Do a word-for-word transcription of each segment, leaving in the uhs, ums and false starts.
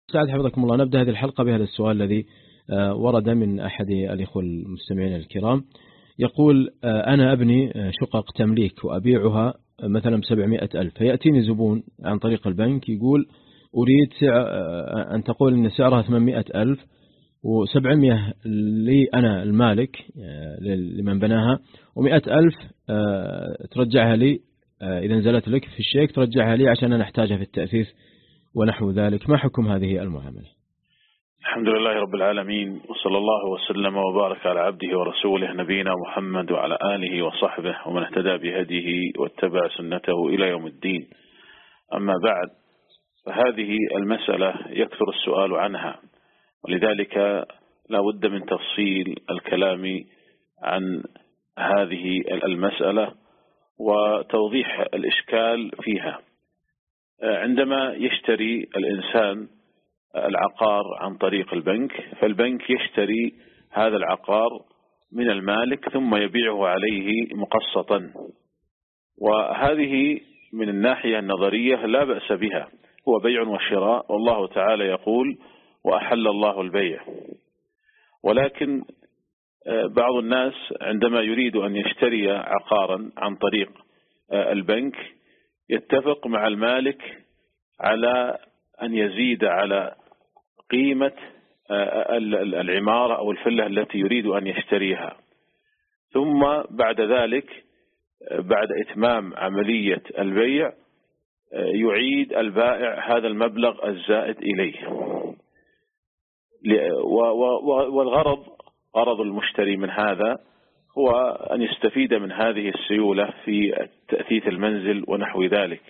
سعد حفظكم الله. نبدأ هذه الحلقة بهذا السؤال الذي ورد من أحد الإخوة المستمعين الكرام. يقول: أنا أبني شقق تمليك وأبيعها مثلا بسبعمائة ألف، فيأتيني زبون عن طريق البنك يقول: أريد أن تقول أن سعرها ثمانمائة ألف وسبعمائة لي أنا المالك لمن بناها، ومائة ألف ترجعها لي إذا نزلت لك في الشيك، ترجعها لي عشان أنا أحتاجها في التأثيث ونحو ذلك. ما حكم هذه المعاملة؟ الحمد لله رب العالمين، وصلى الله وسلم وبارك على عبده ورسوله نبينا محمد وعلى آله وصحبه ومن اهتدى بهديه واتبع سنته إلى يوم الدين. أما بعد، فهذه المسألة يكثر السؤال عنها، ولذلك لا بد من تفصيل الكلام عن هذه المسألة وتوضيح الإشكال فيها. عندما يشتري الإنسان العقار عن طريق البنك، فالبنك يشتري هذا العقار من المالك ثم يبيعه عليه مقسطا، وهذه من الناحية النظرية لا بأس بها، هو بيع وشراء، والله تعالى يقول: وأحل الله البيع. ولكن بعض الناس عندما يريد أن يشتري عقارا عن طريق البنك يتفق مع المالك على أن يزيد على قيمة العمارة أو الفلة التي يريد أن يشتريها، ثم بعد ذلك بعد إتمام عملية البيع يعيد البائع هذا المبلغ الزائد إليه. والغرض غرض المشتري من هذا هو أن يستفيد من هذه السيولة في تأثيث المنزل ونحو ذلك،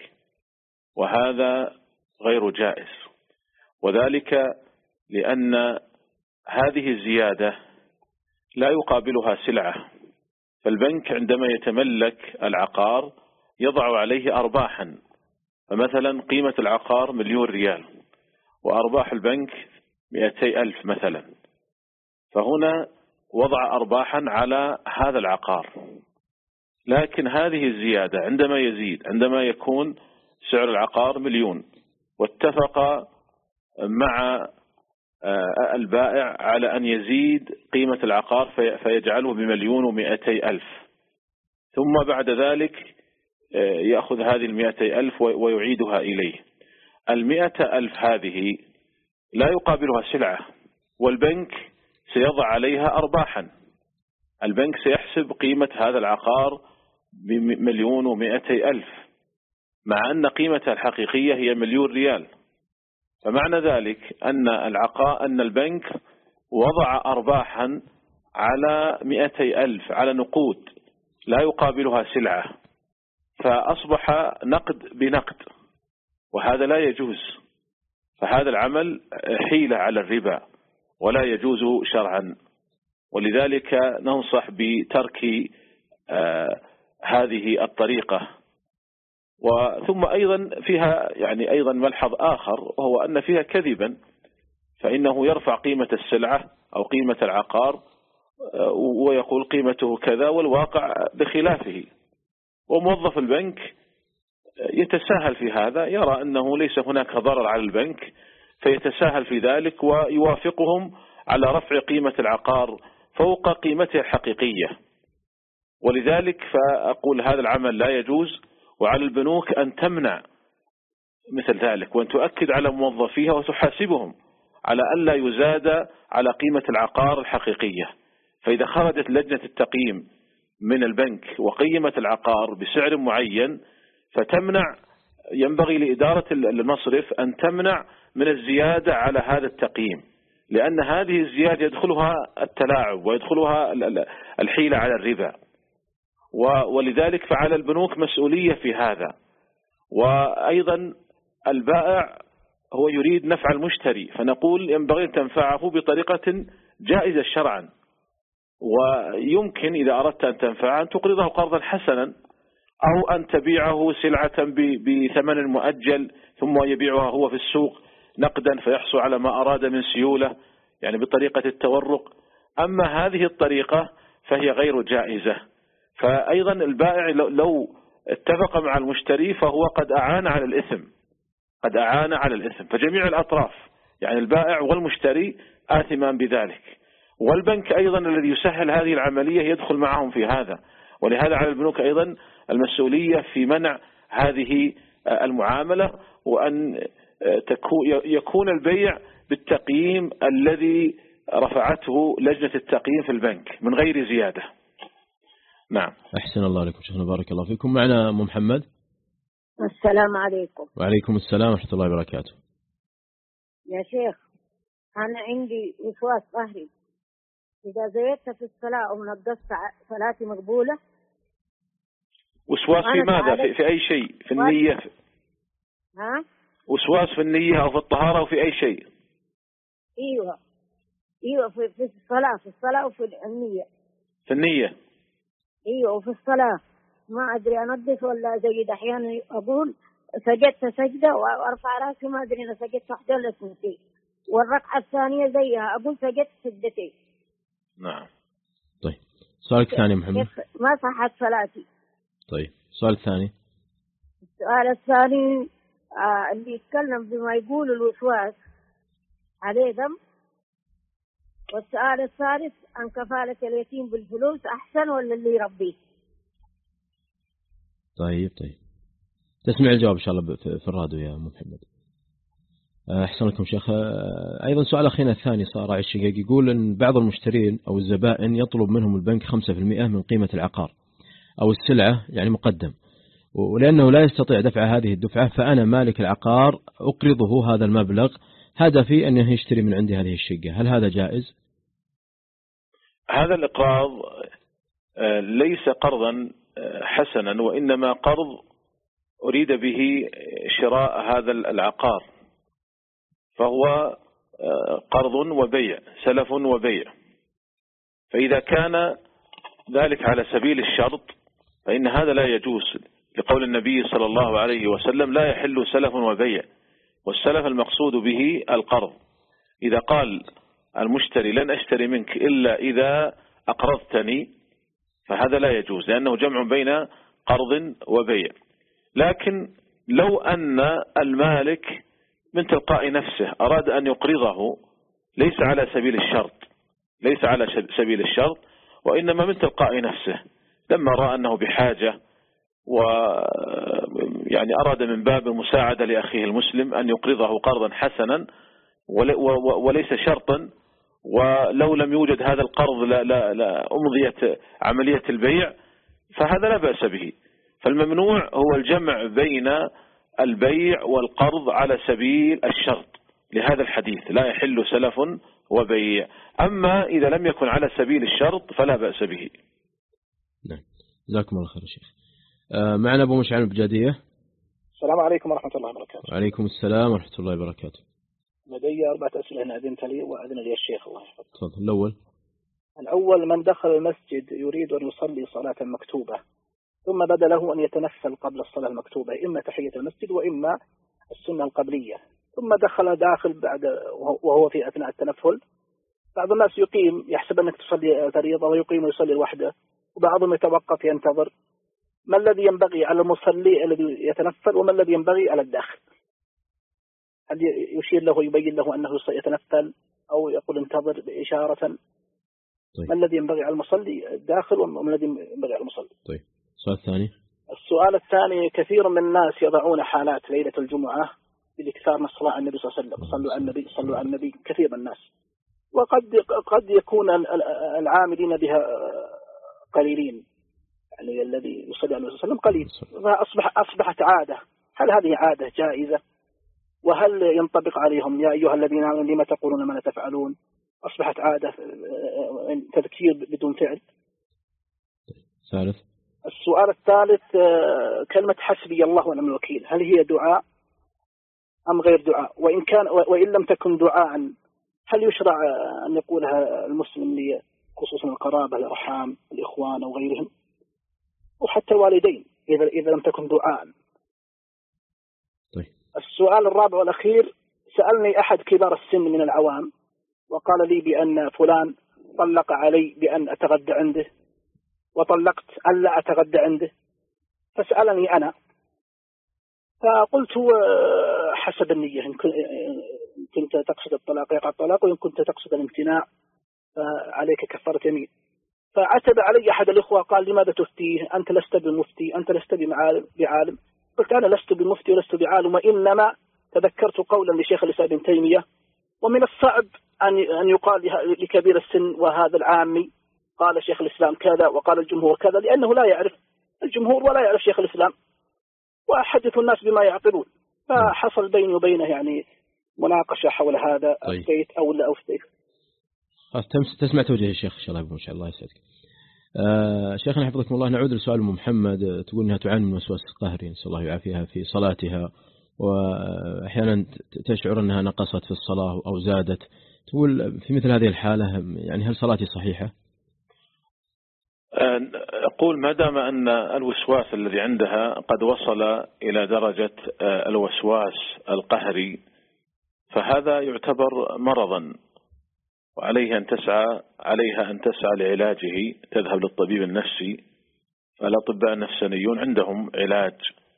وهذا غير جائز، وذلك لأن هذه الزيادة لا يقابلها سلعة. فالبنك عندما يتملك العقار يضع عليه أرباحا، فمثلا قيمة العقار مليون ريال وأرباح البنك مئتي ألف مثلا، فهنا وضع أرباحا على هذا العقار. لكن هذه الزيادة عندما يزيد، عندما يكون سعر العقار مليون واتفق مع البائع على أن يزيد قيمة العقار فيجعله بمليون ومئتي ألف، ثم بعد ذلك يأخذ هذه المئتي ألف ويعيدها إليه. المئة ألف هذه لا يقابلها سلعة، والبنك سيضع عليها أرباحا. البنك سيحسب قيمة هذا العقار بمليون ومئتي ألف، مع أن قيمتها الحقيقية هي مليون ريال. فمعنى ذلك أن العقار أن البنك وضع أرباحا على مئتي ألف على نقود لا يقابلها سلعة، فأصبح نقد بنقد، وهذا لا يجوز. فهذا العمل حيلة على الربا ولا يجوز شرعا، ولذلك ننصح بترك آه هذه الطريقة. وثم أيضا فيها يعني أيضا ملحظ آخر، وهو أن فيها كذبا، فإنه يرفع قيمة السلعة أو قيمة العقار ويقول قيمته كذا والواقع بخلافه، وموظف البنك يتساهل في هذا، يرى أنه ليس هناك ضرر على البنك فيتساهل في ذلك ويوافقهم على رفع قيمة العقار فوق قيمته الحقيقية. ولذلك فأقول هذا العمل لا يجوز، وعلى البنوك أن تمنع مثل ذلك، وأن تؤكد على موظفيها وتحاسبهم على أن لا يزاد على قيمة العقار الحقيقية. فإذا خرجت لجنة التقييم من البنك وقيمت العقار بسعر معين فتمنع، ينبغي لإدارة المصرف أن تمنع من الزيادة على هذا التقييم، لأن هذه الزيادة يدخلها التلاعب ويدخلها الحيلة على الربا. ولذلك فعلى البنوك مسؤولية في هذا. وأيضا البائع هو يريد نفع المشتري، فنقول ينبغي أن تنفعه بطريقة جائزة شرعا، ويمكن إذا أردت أن تنفعه أن تقرضه قرضا حسنا، أو أن تبيعه سلعة بثمن مؤجل ثم يبيعها هو في السوق نقدا فيحصل على ما أراد من سيولة، يعني بطريقة التورق. أما هذه الطريقة فهي غير جائزة. فأيضا البائع لو اتفق مع المشتري فهو قد أعان على الإثم، قد أعان على الإثم. فجميع الأطراف يعني البائع والمشتري آثمان بذلك، والبنك أيضا الذي يسهل هذه العملية يدخل معهم في هذا. ولهذا على البنوك أيضا المسؤولية في منع هذه المعاملة، وأن يكون البيع بالتقييم الذي رفعته لجنة التقييم في البنك من غير زيادة. نعم. أحسن الله عليكم شيخنا، بارك الله فيكم. معنا أم محمد. السلام عليكم. وعليكم السلام ورحمة الله وبركاته. يا شيخ، أنا عندي وسواس قهري، إذا زيدت في الصلاة ونقصت صلاتي مقبولة. وسواس في ماذا؟ في, في أي شيء؟ في النية؟ ها؟ وسواس في النية أو في الطهارة أو في أي شيء؟ ايوه ايوه في, في الصلاة في الصلاة وفي النية. في النية. ايوه وفي الصلاة ما ادري انظف ولا ازيد. احيانا اقول سجدت سجدة وارفع راسي ما ادري انا سجدت واحدة ولا اثنتين، والركعة الثانية زيها اقول سجدت سجدتين. نعم. طيب سؤالك الثاني محمد. ما صحت صلاتي. طيب السؤال الثاني. السؤال الثاني آه اللي يتكلم بما يقول الوسواس عليه ذنب. والسؤال الثالث عن كفالة اليتيم بالفلوس أحسن ولا اللي يربيه؟ طيب طيب تسمع الجواب إن شاء الله في الراديو يا محمد. أحسن لكم شيخ. أيضا سؤال أخينا الثاني صار راعي الشقيق، يقول أن بعض المشترين أو الزبائن يطلب منهم البنك خمسة في المئة من قيمة العقار أو السلعة يعني مقدم، ولأنه لا يستطيع دفع هذه الدفعة فأنا مالك العقار أقرضه هذا المبلغ هدفي أنه يشتري من عندي هذه الشقة، هل هذا جائز؟ هذا الإقراض ليس قرضا حسنا، وإنما قرض أريد به شراء هذا العقار، فهو قرض وبيع، سلف وبيع. فإذا كان ذلك على سبيل الشرط فإن هذا لا يجوز، لقول النبي صلى الله عليه وسلم لا يحل سلف وبيع، والسلف المقصود به القرض. إذا قال المشتري لن أشتري منك إلا إذا أقرضتني فهذا لا يجوز، لأنه جمع بين قرض وبيع. لكن لو أن المالك من تلقاء نفسه أراد أن يقرضه ليس على سبيل الشرط، ليس على سبيل الشرط وإنما من تلقاء نفسه لما رأى أنه بحاجة ويعني أراد من باب المساعدة لأخيه المسلم أن يقرضه قرضا حسنا وليس شرطا، ولو لم يوجد هذا القرض لا, لا, لا أمضيت عملية البيع، فهذا لا بأس به. فالممنوع هو الجمع بين البيع والقرض على سبيل الشرط لهذا الحديث، لا يحل سلف وبيع. أما إذا لم يكن على سبيل الشرط فلا بأس به. نعم جزاكم الله خير شيخ. آه معنا أبو مشعل بجادية. السلام عليكم ورحمة الله وبركاته. وعليكم السلام ورحمة الله وبركاته. لدي أربعة أسئلة إن أذنت لي وأذن لي الشيخ الله يحفظك. تفضل. الأول الأول من دخل المسجد يريد أن يصلي صلاة مكتوبة ثم بدا له أن يتنفل قبل الصلاة المكتوبة، إما تحية المسجد وإما السنة القبلية، ثم دخل داخل بعد وهو في أثناء التنفل. بعض الناس يقيم يحسب أنك تصلي فريضة ويقيم ويصلي لوحده، وبعضهم يتوقف ينتظر. ما الذي ينبغي على المصلي الذي يتنفل وما الذي ينبغي على الداخل؟ هل يشير له ويبين له أنه يتنفل أو يقول انتظر بإشارة؟ طيب. ما الذي ينبغي على المصلي الداخل وما الذي ينبغي على المصلي؟ طيب. السؤال الثاني. السؤال الثاني كثير من الناس يضعون حالات ليلة الجمعة بالاكثار من الصلاة على النبي صلى الله عليه وسلم، صلوا على النبي صلوا على النبي، كثير من الناس، وقد قد يكون العاملين بها قليلين، يعني الذي يصلي على النبي صلى الله عليه وسلم قليل، فأصبح أصبحت عادة. هل هذه عادة جائزة؟ وهل ينطبق عليهم يا أيها الذين آمنوا لما تقولون ما لا تفعلون؟ أصبحت عادة تذكير بدون فعل. ثالث. السؤال الثالث كلمة حسبي الله ونعم الوكيل، هل هي دعاء أم غير دعاء؟ وإن كان وإن لم تكن دعاء هل يشرع أن يقولها المسلم خصوصا القرابة الأرحام الإخوان أو غيرهم وحتى الوالدين إذا إذا لم تكن دعاء؟ طيب. السؤال الرابع والأخير، سألني أحد كبار السن من العوام وقال لي بأن فلان طلق علي بأن أتغدى عنده وطلقت ألا أتغدى عنده، فسألني أنا فقلت حسب النية، إن كنت تقصد الطلاق يقع الطلاق، وإن كنت تقصد الامتناع فعليك كفارة يمين. فعتب علي أحد الإخوة قال لماذا تفتيه؟ أنت لست بمفتي، أنت لست بعالم. قلت أنا لست بمفتي ولست بعالم، وإنما تذكرت قولا لشيخ الإسلام ابن تيمية: ومن الصعب أن يقال لكبير السن وهذا العامي قال شيخ الإسلام كذا وقال الجمهور كذا، لأنه لا يعرف الجمهور ولا يعرف شيخ الإسلام، وأحدث الناس بما يعقلون. فحصل بيني وبينه يعني مناقشة حول هذا. طيب. أفتيت أو لا أفتيت. تسمع توجيه الشيخ إن شاء الله إن شاء الله يسعدك. آه شيخنا حفظكم الله، نعود لسؤال أم محمد، تقول أنها تعاني من وسواس قهري نسأل الله يعافيها في صلاتها، وأحيانا تشعر أنها نقصت في الصلاة أو زادت. تقول في مثل هذه الحالة يعني هل صلاتي صحيحة؟ أقول ما دام أن الوسواس الذي عندها قد وصل إلى درجة الوسواس القهري فهذا يعتبر مرضا، وعليها أن تسعى عليها أن تسعى لعلاجه، تذهب للطبيب النفسي. فالأطباء النفسانيون عندهم علاج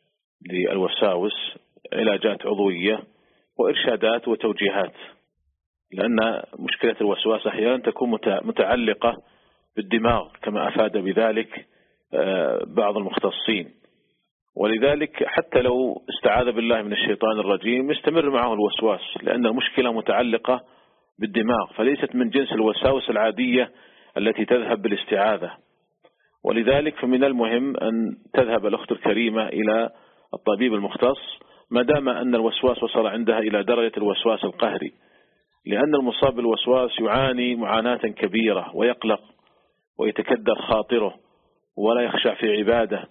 للوساوس، علاجات عضوية وإرشادات وتوجيهات، لأن مشكلة الوسواس أحيانا تكون متعلقة بالدماغ كما أفاد بذلك بعض المختصين، ولذلك حتى لو استعاذ بالله من الشيطان الرجيم يستمر معه الوسواس، لأن المشكلة متعلقة بالدماغ فليست من جنس الوساوس العادية التي تذهب بالاستعاذة. ولذلك فمن المهم أن تذهب الأخت الكريمة إلى الطبيب المختص ما دام أن الوسواس وصل عندها إلى درجة الوسواس القهري، لأن المصاب بالوسواس يعاني معاناة كبيرة ويقلق ويتكدر خاطره ولا يخشع في عباده.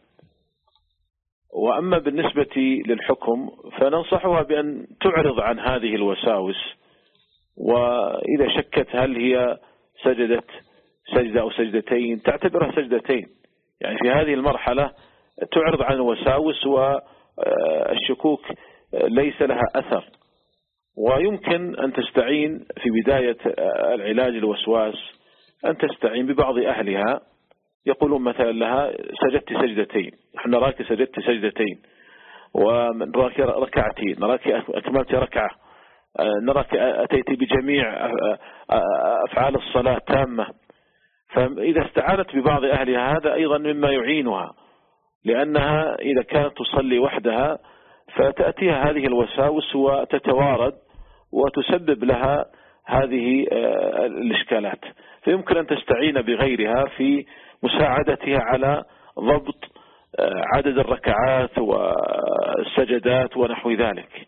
وأما بالنسبة للحكم فننصحها بأن تعرض عن هذه الوساوس، وإذا شكت هل هي سجدت سجدة أو سجدتين تعتبرها سجدتين، يعني في هذه المرحلة تعرض عن الوساوس والشكوك ليس لها أثر. ويمكن أن تستعين في بداية العلاج الوسواس أن تستعين ببعض أهلها، يقولون مثلا لها سجدت سجدتين، نحن نراك سجدت سجدتين، ونراك ركعتين، نراك أكملت ركعة، نراك أتيت بجميع أفعال الصلاة تامة. فإذا استعانت ببعض أهلها هذا أيضا مما يعينها، لأنها إذا كانت تصلي وحدها فتأتيها هذه الوساوس وتتوارد وتسبب لها هذه الإشكالات، فيمكن أن تستعين بغيرها في مساعدتها على ضبط عدد الركعات والسجدات ونحو ذلك.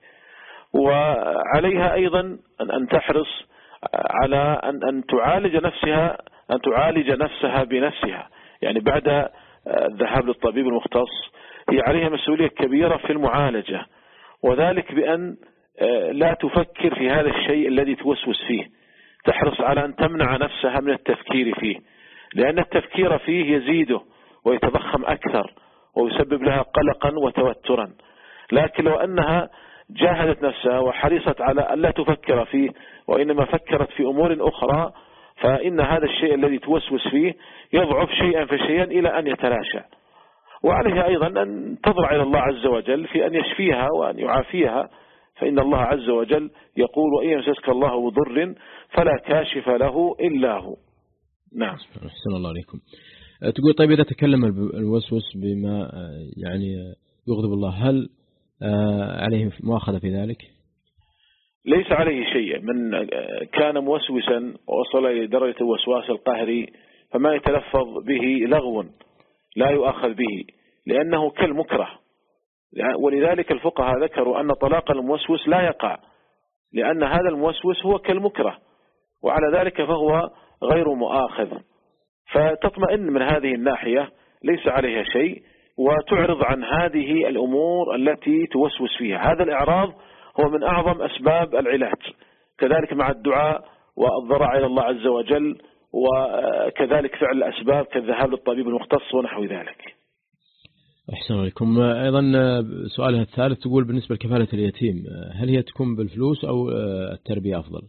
وعليها أيضا أن تحرص على أن تعالج نفسها أن تعالج نفسها بنفسها، يعني بعد الذهاب للطبيب المختص هي عليها مسؤولية كبيرة في المعالجة، وذلك بأن لا تفكر في هذا الشيء الذي توسوس فيه، تحرص على أن تمنع نفسها من التفكير فيه، لأن التفكير فيه يزيده ويتضخم أكثر ويسبب لها قلقا وتوترا. لكن لو أنها جاهدت نفسها وحرصت على أن لا تفكر فيه وإنما فكرت في أمور أخرى، فإن هذا الشيء الذي توسوس فيه يضعف شيئا فشيئا إلى أن يتلاشى. وعليها أيضا أن تضرع إلى الله عز وجل في أن يشفيها وأن يعافيها، فإن الله عز وجل يقول وإن يمسسك الله بضر فلا كاشف له إلا هو. نعم. أحسن الله عليكم. تقول طيب إذا تكلم الوسوس بما يعني يغضب الله هل عليه مؤاخذة في ذلك؟ ليس عليه شيء، من كان موسوسا ووصل إلى درجة الوسواس القهري فما يتلفظ به لغو لا يؤاخذ به، لأنه كالمكره. ولذلك الفقهاء ذكروا أن طلاق الموسوس لا يقع، لأن هذا الموسوس هو كالمكره، وعلى ذلك فهو غير مؤاخذ. فتطمئن من هذه الناحية، ليس عليها شيء، وتعرض عن هذه الأمور التي توسوس فيها. هذا الإعراض هو من أعظم أسباب العلاج، كذلك مع الدعاء والضراع إلى الله عز وجل، وكذلك فعل الأسباب كالذهاب للطبيب المختص ونحو ذلك. أحسن عليكم. أيضا سؤالها الثالث تقول بالنسبة لكفالة اليتيم هل هي تكون بالفلوس أو التربية أفضل؟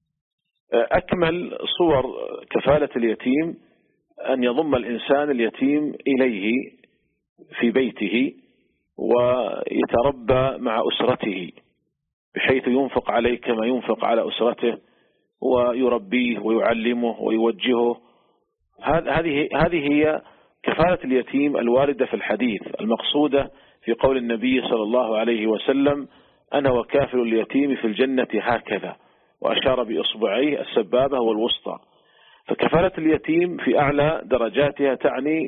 أكمل صور كفالة اليتيم أن يضم الإنسان اليتيم إليه في بيته ويتربى مع أسرته، بحيث ينفق عليه كما ينفق على أسرته ويربيه ويعلمه ويوجهه. هذه هذه هي كفالة اليتيم الواردة في الحديث المقصودة في قول النبي صلى الله عليه وسلم: أنا وكافل اليتيم في الجنة هكذا، وأشار بإصبعيه السبابة والوسطى. فكفالة اليتيم في أعلى درجاتها تعني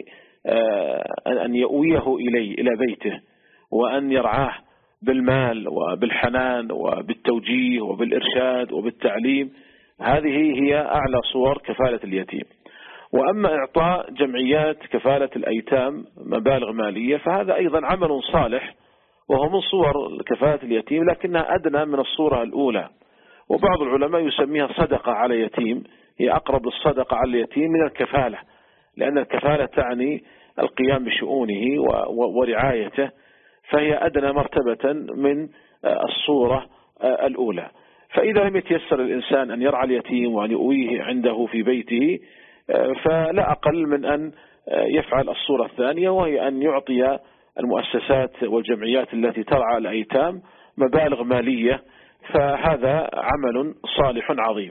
أن يؤويه إليه إلى بيته، وأن يرعاه بالمال وبالحنان وبالتوجيه وبالإرشاد وبالتعليم. هذه هي أعلى صور كفالة اليتيم. وأما إعطاء جمعيات كفالة الأيتام مبالغ مالية فهذا أيضا عمل صالح، وهو من صور كفالة اليتيم، لكنها أدنى من الصورة الأولى. وبعض العلماء يسميها صدقة على يتيم، هي أقرب للصدقة على اليتيم من الكفالة، لأن الكفالة تعني القيام بشؤونه ورعايته، فهي أدنى مرتبة من الصورة الأولى. فإذا لم يتيسر الإنسان أن يرعى اليتيم وأن يؤويه عنده في بيته، فلا أقل من أن يفعل الصورة الثانية، وهي أن يعطي المؤسسات والجمعيات التي ترعى الأيتام مبالغ مالية، فهذا عمل صالح عظيم.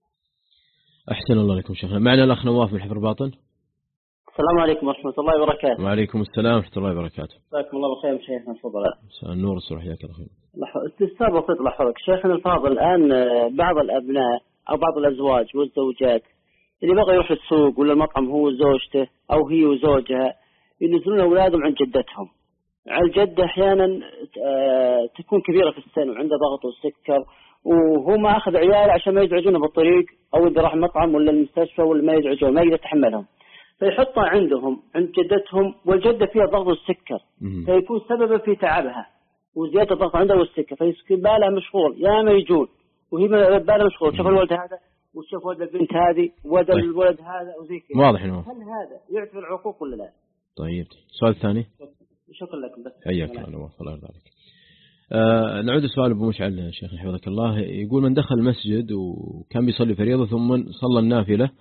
أحسن الله لكم شيخنا. معنا الأخ نواف من حفر باطن. السلام عليكم ورحمة الله وبركاته. وعليكم السلام ورحمة الله وبركاته. جزاكم الله بخير شيخنا الفاضل. مساء النور والسرور، حياك الله. استفسار بسيط لحضرتك شيخنا الفاضل. الآن بعض الأبناء أو بعض الأزواج والزوجات اللي بغى يروح السوق ولا المطعم هو وزوجته أو هي وزوجها، ينزلون أولادهم عند جدتهم. الجدة أحيانا تكون كبيرة في السن وعندها ضغط وسكر، وهو ما أخذ عياله عشان ما يزعجونه بالطريق، أو إذا راح المطعم ولا المستشفى ولا ما يزعجونه ما يقدر يتحملهم، فيحطها عندهم عند جدتهم، والجدة فيها ضغط والسكر، فيكون سببا في تعبها وزيادة الضغط عندها والسكر، فيصير بالها مشغول يا ما يجون، وهي بالها مشغول. شوف الولد هذا وشوف ولد البنت هذه وولد الولد هذا وزي كذا. واضح إنه هل هذا يعتبر العقوق ولا لا؟ طيب السؤال الثاني. شكرا لكم. بس حياك الله الله يرضى عليك. آه نعود السؤال أبو مشعل شيخ حفظك الله. يقول: من دخل المسجد وكان بيصلي فريضة ثم صلى النافلة،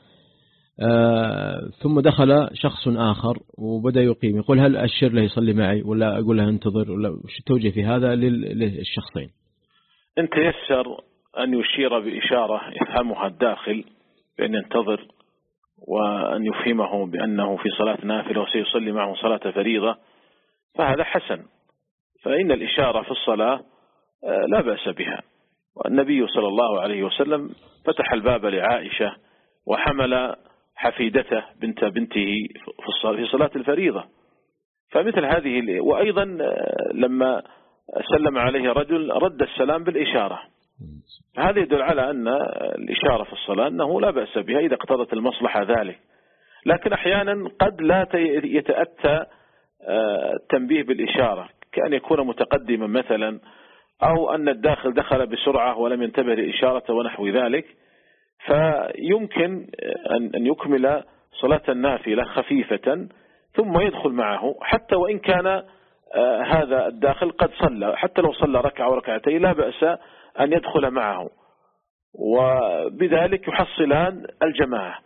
آه ثم دخل شخص آخر وبدأ يقيم، يقول: هل أشر له يصلي معي ولا أقول له انتظر، ولا وش التوجيه في هذا للشخصين؟ أنت يسر أن يشير بإشارة يفهمها الداخل بأن ينتظر، وأن يفهمه بأنه في صلاة نافلة وسيصلي معه صلاة فريضة، فهذا حسن. فإن الإشارة في الصلاة لا بأس بها. والنبي صلى الله عليه وسلم فتح الباب لعائشة وحمل حفيدته بنت بنته في صلاة الفريضة. فمثل هذه، وأيضا لما سلم عليه رجل رد السلام بالإشارة. هذا يدل على أن الإشارة في الصلاة أنه لا بأس بها إذا اقتضت المصلحة ذلك. لكن أحيانا قد لا يتأتى التنبيه بالإشارة، كأن يكون متقدما مثلا، أو أن الداخل دخل بسرعة ولم ينتبه للإشارة ونحو ذلك، فيمكن أن يكمل صلاة النافلة خفيفة ثم يدخل معه، حتى وإن كان هذا الداخل قد صلى، حتى لو صلى ركعة وركعتين لا بأس أن يدخل معه، وبذلك يحصلان الجماعة.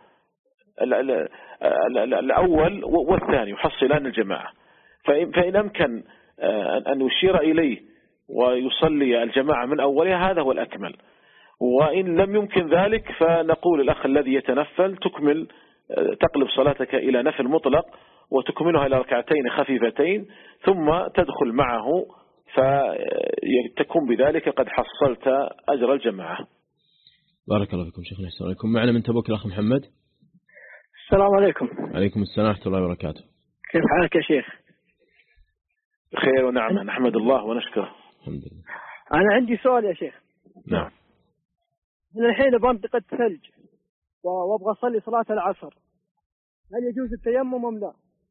الأول والثاني يحصلان الجماعة. فإن أمكن أن يشير إليه ويصلي الجماعة من أولها هذا هو الأكمل. وإن لم يمكن ذلك فنقول الأخ الذي يتنفل تكمل، تقلب صلاتك إلى نفل مطلق وتكملها إلى ركعتين خفيفتين ثم تدخل معه، فتكون بذلك قد حصلت أجر الجماعة. بارك الله فيكم شيخنا. السلام عليكم. معنا من تبوك الأخ محمد. السلام عليكم. عليكم السلام ورحمة الله وبركاته. كيف حالك يا شيخ؟ بخير ونعمة، نحمد الله ونشكره. الحمد لله. أنا عندي سؤال يا شيخ. نعم. من الحين بمنطقة ثلج وأبغى أصلي صلاة العصر، هل يجوز التيمم أم لا؟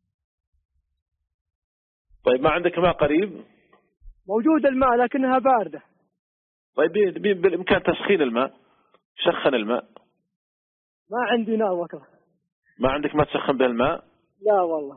طيب ما عندك ماء قريب؟ موجود الماء لكنها باردة. طيب بالإمكان تسخين الماء، سخن الماء. ما عندي نار وكرة. ما عندك ما تسخن به الماء؟ لا والله.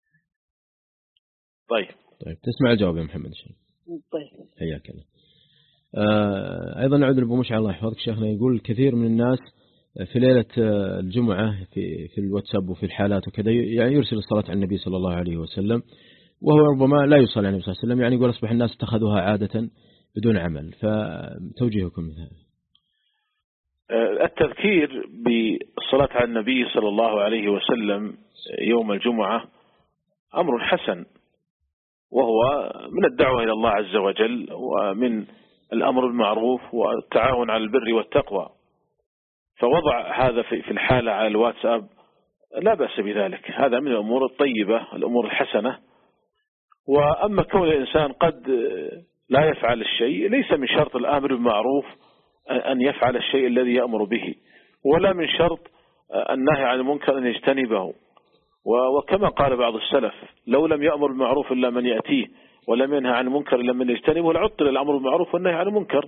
طيب طيب تسمع الجواب يا محمد شيخ. طيب حياك الله. آه أيضا نعود لأبو مشعل الله يحفظك شيخنا. يقول كثير من الناس في ليلة الجمعة في في الواتساب وفي الحالات وكذا يعني يرسل الصلاة على النبي صلى الله عليه وسلم، وهو ربما لا يصلي على النبي صلى الله عليه وسلم، يعني يقول أصبح الناس اتخذوها عادة بدون عمل، فتوجيهكم من هذا؟ التذكير بالصلاة على النبي صلى الله عليه وسلم يوم الجمعة أمر حسن، وهو من الدعوة إلى الله عز وجل ومن الأمر بالمعروف والتعاون على البر والتقوى، فوضع هذا في الحالة على الواتساب لا بأس بذلك، هذا من الأمور الطيبة الأمور الحسنة. وأما كون الإنسان قد لا يفعل الشيء، ليس من شرط الآمر بالمعروف أن يفعل الشيء الذي يأمر به، ولا من شرط النهي عن المنكر أن يجتنبه. وكما قال بعض السلف: لو لم يأمر بالمعروف إلا من يأتيه ولم ينهى عن المنكر إلا من يجتنبه لعطل الأمر بالمعروف والنهي عن المنكر.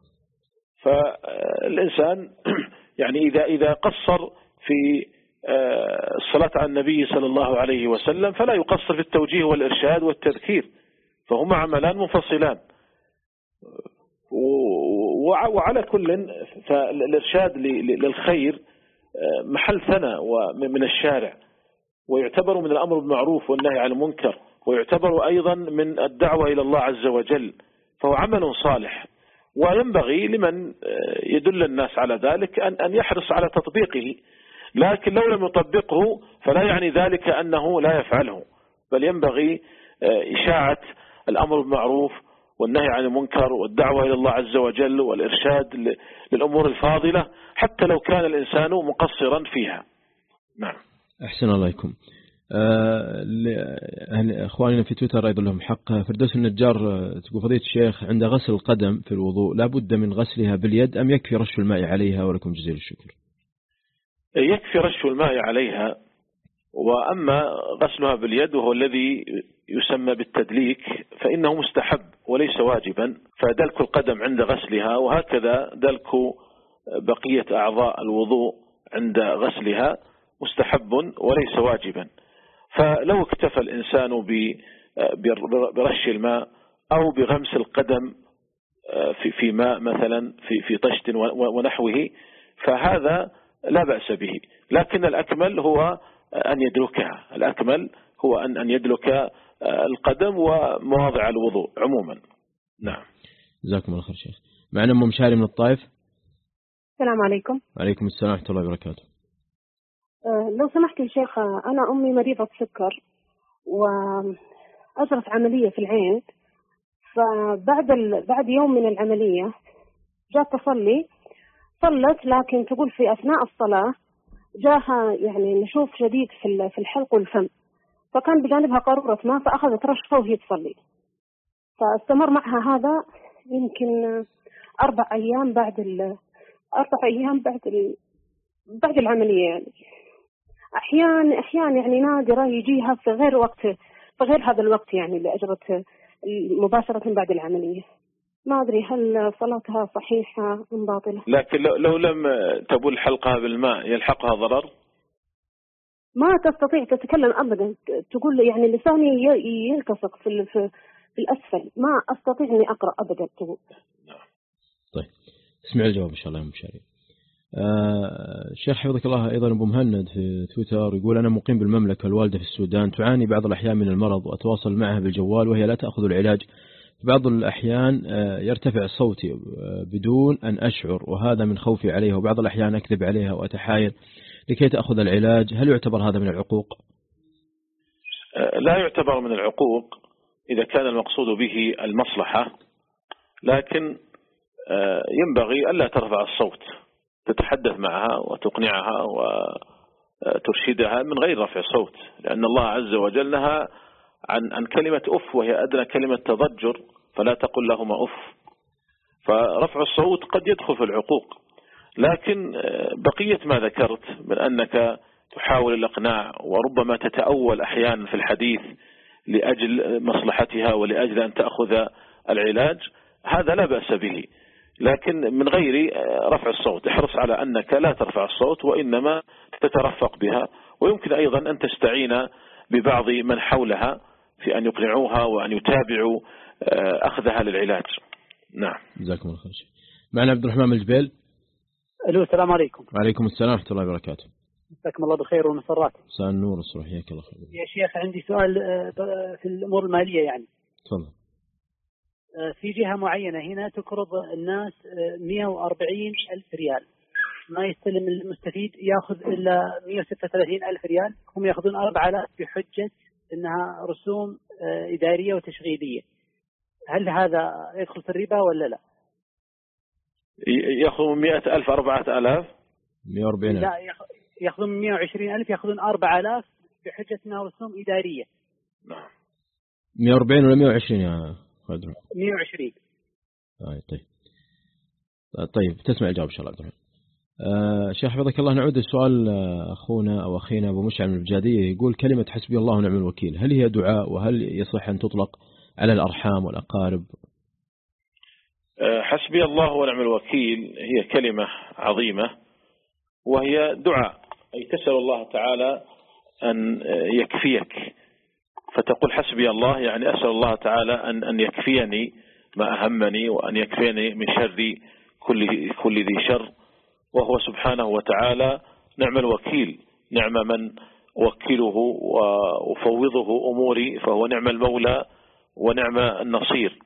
فالإنسان يعني إذا إذا قصر في الصلاة على النبي صلى الله عليه وسلم فلا يقصر في التوجيه والإرشاد والتذكير، فهما عملان منفصلان. وعلى كل فالإرشاد للخير محل ثناء من الشارع، ويعتبر من الأمر بالمعروف والنهي عن المنكر، ويعتبر أيضا من الدعوة إلى الله عز وجل، فهو عمل صالح. وينبغي لمن يدل الناس على ذلك أن أن يحرص على تطبيقه، لكن لو لم يطبقه فلا يعني ذلك أنه لا يفعله، بل ينبغي إشاعة الأمر بالمعروف والنهي عن المنكر والدعوة إلى الله عز وجل والإرشاد للأمور الفاضلة حتى لو كان الإنسان مقصرا فيها. نعم. أحسن الله عليكم. أه أخواننا في تويتر أيضا لهم حق. فردوس النجار تقول: فضيلة الشيخ، عند غسل القدم في الوضوء لا بد من غسلها باليد أم يكفي رش الماء عليها؟ ولكم جزيل الشكر. يكفي رش الماء عليها، وأما غسلها باليد وهو الذي يسمى بالتدليك فإنه مستحب وليس واجبا، فدلك القدم عند غسلها، وهكذا دلك بقية أعضاء الوضوء عند غسلها مستحب وليس واجبا. فلو اكتفى الإنسان برش الماء أو بغمس القدم في في ماء مثلا في في طشت ونحوه فهذا لا بأس به، لكن الأكمل هو أن يدلكها، الأكمل هو أن أن يدلك القدم ومواضع الوضوء عموما. نعم. جزاكم الله خير شيخ. معنا أم مشاري من الطائف. السلام عليكم. وعليكم السلام ورحمة الله وبركاته. أه لو سمحت يا شيخ، أنا أمي مريضة سكر وأجرت عملية في العين، فبعد ال... بعد يوم من العملية جات تصلي، صلت، لكن تقول في أثناء الصلاة جاها يعني نشوف شديد في في الحلق والفم، فكان بجانبها قارورة ماء فأخذت رشفة وهي تصلي، فاستمر معها هذا يمكن أربع أيام بعد ال... أربع أيام بعد ال... بعد العملية. يعني أحيان أحيان يعني نادرة يجيها في غير وقت في غير هذا الوقت يعني اللي أجرت مباشرة بعد العملية. ما أدري هل صلاتها صحيحة أم باطلة. لكن لو, لو لم تبل حلقها بالماء يلحقها ضرر؟ ما تستطيع تتكلم أبدا، تقول يعني لساني يلتصق في, في, في الأسفل، ما أستطيع أني أقرأ أبدا تقول. طيب اسمع الجواب إن شاء الله يا مشاري. آه شيخ حفظك الله، أيضا أبو مهند في تويتر يقول: أنا مقيم بالمملكة، الوالدة في السودان تعاني بعض الأحيان من المرض، وأتواصل معها بالجوال وهي لا تأخذ العلاج. في بعض الأحيان يرتفع صوتي بدون أن أشعر، وهذا من خوفي عليها، وبعض الأحيان أكذب عليها وأتحايل لكي تأخذ العلاج. هل يعتبر هذا من العقوق؟ لا يعتبر من العقوق إذا كان المقصود به المصلحة، لكن ينبغي ألا ترفع الصوت، تتحدث معها وتقنعها وترشدها من غير رفع صوت، لأن الله عز وجل نهى عن عن كلمة أف، وهي أدنى كلمة تضجر، فلا تقل لهما أف. فرفع الصوت قد يدخل في العقوق، لكن بقية ما ذكرت من أنك تحاول الإقناع وربما تتأول أحيانا في الحديث لأجل مصلحتها ولأجل أن تأخذ العلاج، هذا لا بأس به، لكن من غير رفع الصوت. احرص على أنك لا ترفع الصوت، وإنما تترفق بها، ويمكن أيضا أن تستعين ببعض من حولها في أن يقنعوها وأن يتابعوا أخذها للعلاج. نعم. جزاكم الله خير. معنا عبد الرحمن الجبيل. ألو السلام عليكم. وعليكم السلام ورحمة الله وبركاته. مساكم الله بالخير والمسرات. مساء النور والسرور، حياك الله خير. يا شيخ عندي سؤال في الأمور المالية يعني. تفضل. في جهة معينة هنا تقرض الناس مئة وأربعين ألف ريال، ما يستلم المستفيد يأخذ إلا مئة وستة وثلاثين ألف ريال، هم يأخذون أربعة آلاف بحجة أنها رسوم إدارية وتشغيلية. هل هذا يدخل في الربا ولا لا؟ يأخذون مئة ألف أربعة آلاف مئة وأربعين ألف. لا، يأخذون مئة وعشرين ألف، يأخذون أربعة آلاف بحجة أنها رسوم إدارية. نعم. مئة وأربعين ولا مئة وعشرين يا خالد؟ مئة وعشرين. آه طيب. طيب تسمع الجواب إن شاء الله عبد الرحمن. آه شيخ حفظك الله، نعود لسؤال أخونا أو أخينا أبو مشعل من البجادية، يقول كلمة حسبي الله ونعم الوكيل هل هي دعاء، وهل يصح أن تطلق على الأرحام والأقارب؟ آه حسبي الله ونعم الوكيل هي كلمة عظيمة، وهي دعاء، أي تسأل الله تعالى أن يكفيك، فتقول حسبي الله يعني أسأل الله تعالى أن أن يكفيني ما أهمني، وأن يكفيني من شر كل كل ذي شر، وهو سبحانه وتعالى نعم الوكيل، نعم من أوكله وأفوضه أموري، فهو نعم المولى ونعم النصير.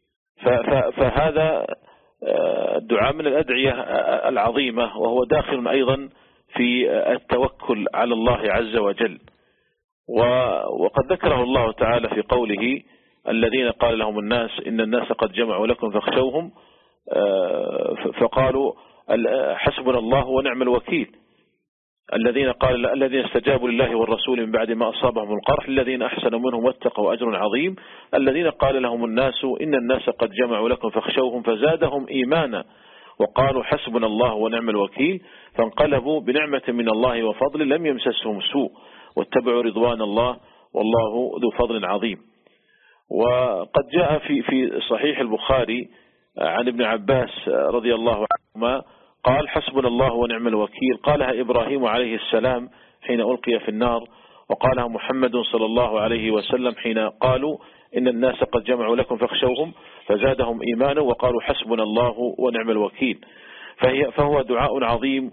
فهذا الدعاء من الأدعية العظيمة، وهو داخل أيضا في التوكل على الله عز وجل. وقد ذكره الله تعالى في قوله الذين قال لهم الناس إن الناس قد جمعوا لكم فاخشوهم فقالوا حسبنا الله ونعم الوكيل. الذين قال الذين استجابوا لله والرسول من بعد ما أصابهم القرح الذين أحسنوا منهم واتقوا أجر عظيم. الذين قال لهم الناس إن الناس قد جمعوا لكم فاخشوهم فزادهم إيمانا وقالوا حسبنا الله ونعم الوكيل فانقلبوا بنعمة من الله وفضل لم يمسسهم سوء واتبعوا رضوان الله والله ذو فضل عظيم. وقد جاء في في صحيح البخاري عن ابن عباس رضي الله عنهما قال حسبنا الله ونعم الوكيل قالها إبراهيم عليه السلام حين ألقي في النار، وقالها محمد صلى الله عليه وسلم حين قالوا إن الناس قد جمعوا لكم فاخشوهم فزادهم إيمانا وقالوا حسبنا الله ونعم الوكيل. فهي فهو دعاء عظيم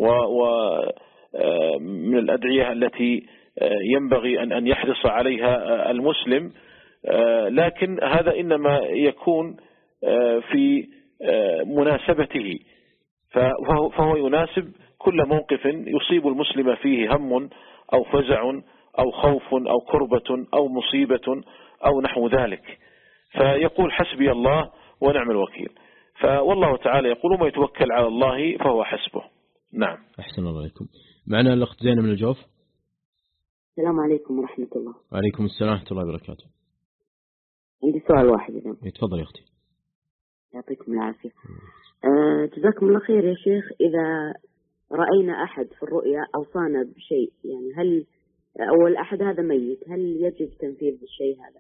ومن الأدعية التي ينبغي أن أن يحرص عليها المسلم، لكن هذا إنما يكون في مناسبته، فهو يناسب كل موقف يصيب المسلم فيه هم أو فزع أو خوف أو كربة أو مصيبة أو نحو ذلك، فيقول حسبي الله ونعم الوكيل. فوالله تعالى يقول ما يتوكل على الله فهو حسبه. نعم. أحسن الله عليكم. معنا الأخت زينب من الجوف. السلام عليكم ورحمة الله. وعليكم السلام ورحمة الله وبركاته. عندي سؤال واحد الآن. يتفضل يا أختي. يعطيكم العافية. أه جزاكم الله خير يا شيخ. إذا رأينا أحد في الرؤيا أوصانا بشيء، يعني هل أو الأحد هذا ميت، هل يجب تنفيذ الشيء هذا؟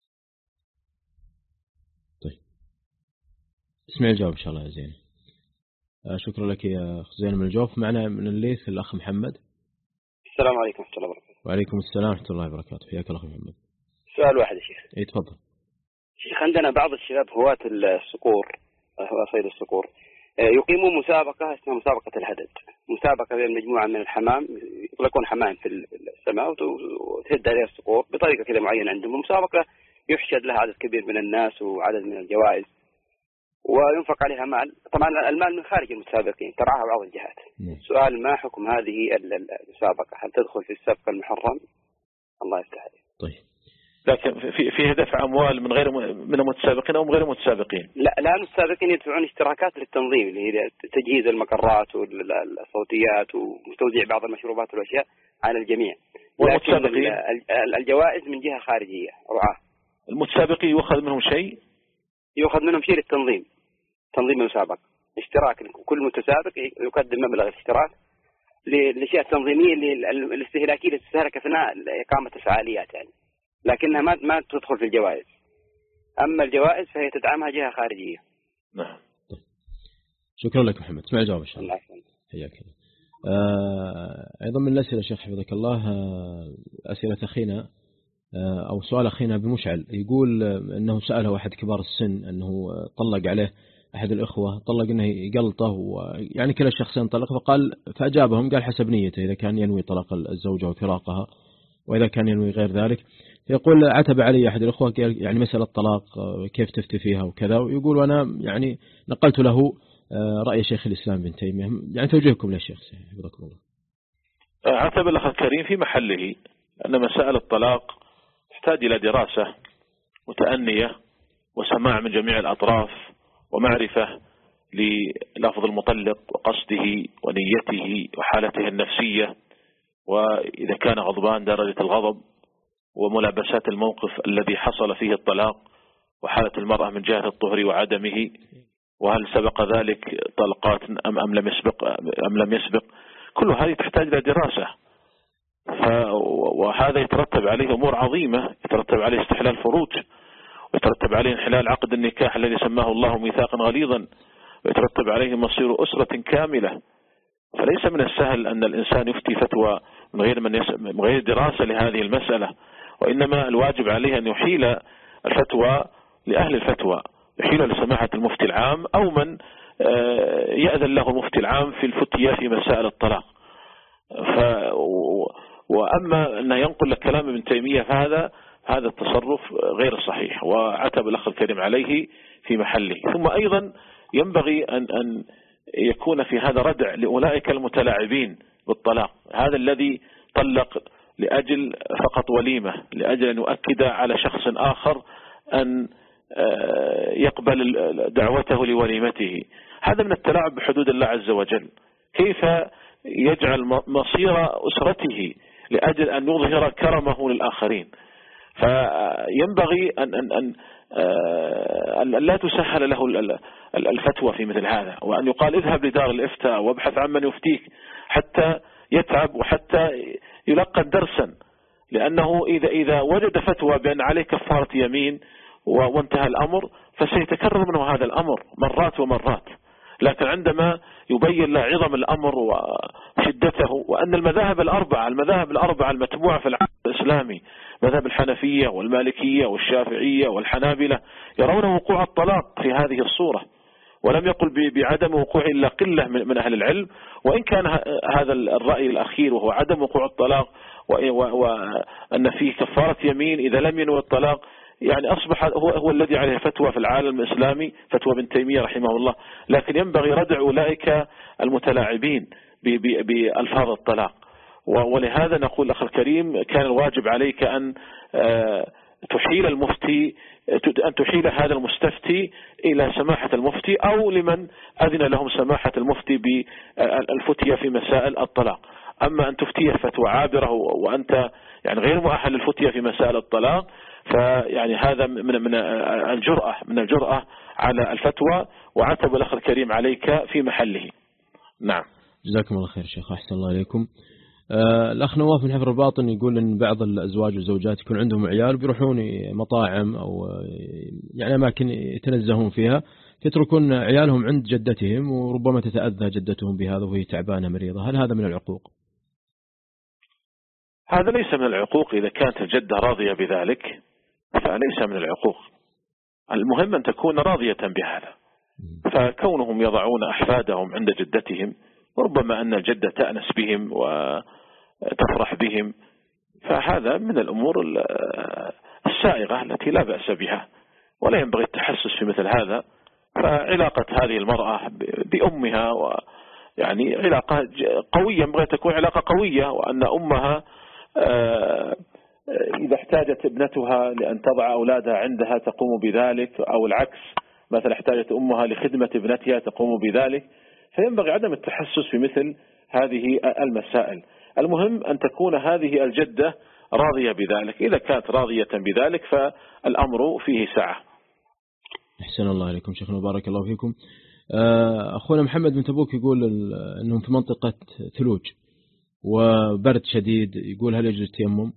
طيب اسمع الجواب إن شاء الله يا زين. آه شكرا لك يا أخ زين من الجوف. معنا من الليث الأخ محمد. السلام عليكم ورحمة الله وبركاته. وعليكم السلام ورحمة الله وبركاته. حياك الله محمد. سؤال واحد يا شيخ. اي تفضل. شيخ عندنا بعض الشباب هواة الصقور، هواة صيد الصقور، يقيمون مسابقة اسمها مسابقة الهدد، مسابقة بين مجموعة من الحمام، يطلقون حمام في السماء وتهد عليها الصقور بطريقة كذا معينة عندهم، مسابقة يحشد لها عدد كبير من الناس وعدد من الجوائز وينفق عليها مال، طبعا المال من خارج المتسابقين ترعاها بعض الجهات. سؤال ما حكم هذه المسابقة؟ هل تدخل في السبق المحرم؟ الله يفتح عليك. طيب لكن في فيها دفع أموال من غير من المتسابقين أو من غير المتسابقين؟ لا لا، المتسابقين يدفعون اشتراكات للتنظيم اللي هي تجهيز المقرات والصوتيات وتوزيع بعض المشروبات والأشياء على الجميع، لكن الجوائز من جهة خارجية رعاة. المتسابقين يؤخذ منهم شيء؟ يؤخذ منهم شيء للتنظيم، تنظيم المسابقة، اشتراك كل متسابق يقدم مبلغ الاشتراك للأشياء التنظيمية الاستهلاكية اللي تستهلك أثناء إقامة الفعاليات يعني، لكنها ما ما تدخل في الجوائز. أما الجوائز فهي تدعمها جهة خارجية. نعم. طيب. شكرا لك محمد. اسمع الجواب إن شاء الله. حياك الله. آه أيضا من الأسئلة شيخ حفظك الله، آه أسئلة أخينا آه أو سؤال أخينا بمشعل، يقول أنه سأله أحد كبار السن أنه طلق عليه أحد الإخوة، طلق أنه يقلطه ويعني كلا الشخصين طلق، فقال فأجابهم قال حسب نيته إذا كان ينوي طلاق الزوجة وفراقها وإذا كان ينوي غير ذلك. يقول عتب علي أحد الأخوة يعني مسألة الطلاق كيف تفتي فيها وكذا، ويقول وأنا يعني نقلت له رأي شيخ الإسلام بن تيمية، يعني توجيهكم للشيخ حفظكم الله. عتب الأخ الكريم في محله، أن مسائل الطلاق تحتاج إلى دراسة وتأنية وسماع من جميع الأطراف ومعرفة للفظ المطلق وقصده ونيته وحالته النفسية، وإذا كان غضبان درجة الغضب وملابسات الموقف الذي حصل فيه الطلاق وحالة المرأة من جهة الطهر وعدمه، وهل سبق ذلك طلقات أم, أم لم يسبق أم لم يسبق. كل هذه تحتاج إلى دراسة، وهذا يترتب عليه أمور عظيمة، يترتب عليه استحلال فروج، ويترتب عليه انحلال عقد النكاح الذي سماه الله ميثاقا غليظا، ويترتب عليه مصير أسرة كاملة. فليس من السهل أن الإنسان يفتي فتوى من غير من يس... من غير دراسة لهذه المسألة، وإنما الواجب عليه أن يحيل الفتوى لأهل الفتوى، يحيل لسماحة المفتي العام أو من يأذن له المفتي العام في الفتية في مسائل الطلاق. ف... وأما أن ينقل لك كلام ابن تيمية فهذا هذا التصرف غير صحيح، وعتب الأخ الكريم عليه في محله. ثم أيضا ينبغي أن أن يكون في هذا ردع لأولئك المتلاعبين بالطلاق، هذا الذي طلق لأجل فقط وليمة، لأجل أن يؤكد على شخص آخر أن يقبل دعوته لوليمته. هذا من التلاعب بحدود الله عز وجل. كيف يجعل مصير أسرته لأجل أن يظهر كرمه للآخرين؟ فينبغي أن أن أن أن لا تسهل له الفتوى في مثل هذا، وأن يقال اذهب لدار الإفتاء وابحث عن من يفتيك حتى يتعب وحتى يلقى درسا، لأنه إذا إذا وجد فتوى بأن عليه كفارة يمين وانتهى الأمر فسيتكرر منه هذا الأمر مرات ومرات. لكن عندما يبين له عظم الأمر وشدته، وأن المذاهب الأربعة المذاهب الأربعة المتبوعة في العالم الإسلامي، مذهب الحنفية والمالكية والشافعية والحنابلة، يرون وقوع الطلاق في هذه الصورة، ولم يقل بعدم وقوع إلا قلة من أهل العلم. وإن كان هذا الرأي الأخير وهو عدم وقوع الطلاق وأن فيه كفارة يمين إذا لم ينوي الطلاق، يعني أصبح هو, هو الذي عليه فتوى في العالم الإسلامي، فتوى ابن تيمية رحمه الله. لكن ينبغي ردع أولئك المتلاعبين بألفاظ الطلاق. ولهذا نقول أخي الكريم كان الواجب عليك أن تحيل المفتي أن تحيل هذا المستفتي إلى سماحة المفتي أو لمن أذن لهم سماحة المفتي بالفتية في مسائل الطلاق. أما أن تفتيه فتوى عابرة وأنت يعني غير مؤهل للفتية في مسائل الطلاق، فيعني هذا من من الجرأة من الجرأة على الفتوى، وعتب الأخ الكريم عليك في محله. نعم. جزاكم الله خير شيخ، أحسن الله إليكم. آه الأخ نواف من حفر الباطن يقول إن بعض الأزواج والزوجات يكون عندهم عيال بيروحون مطاعم أو يعني أماكن يتنزهون فيها، يتركون عيالهم عند جدتهم وربما تتأذى جدتهم بهذا وهي تعبانة مريضة. هل هذا من العقوق؟ هذا ليس من العقوق إذا كانت الجدة راضية بذلك، فليس من العقوق. المهم أن تكون راضية بهذا. فكونهم يضعون أحفادهم عند جدتهم، وربما أن الجدة تأنس بهم وتفرح بهم، فهذا من الأمور السائغة التي لا بأس بها، ولا ينبغي التحسس في مثل هذا. فعلاقة هذه المرأة بأمها ويعني علاقة قوية، ينبغي تكون علاقة قوية، وأن أمها إذا احتاجت ابنتها لأن تضع أولادها عندها تقوم بذلك، أو العكس مثلا احتاجت أمها لخدمة ابنتها تقوم بذلك. فينبغي عدم التحسس في مثل هذه المسائل. المهم أن تكون هذه الجدة راضية بذلك. إذا كانت راضية بذلك فالأمر فيه سعة. أحسن الله عليكم شيخنا، بارك الله فيكم. أخونا محمد من تبوك يقول أنهم في منطقة ثلوج وبرد شديد، يقول هل يجوز التيمم؟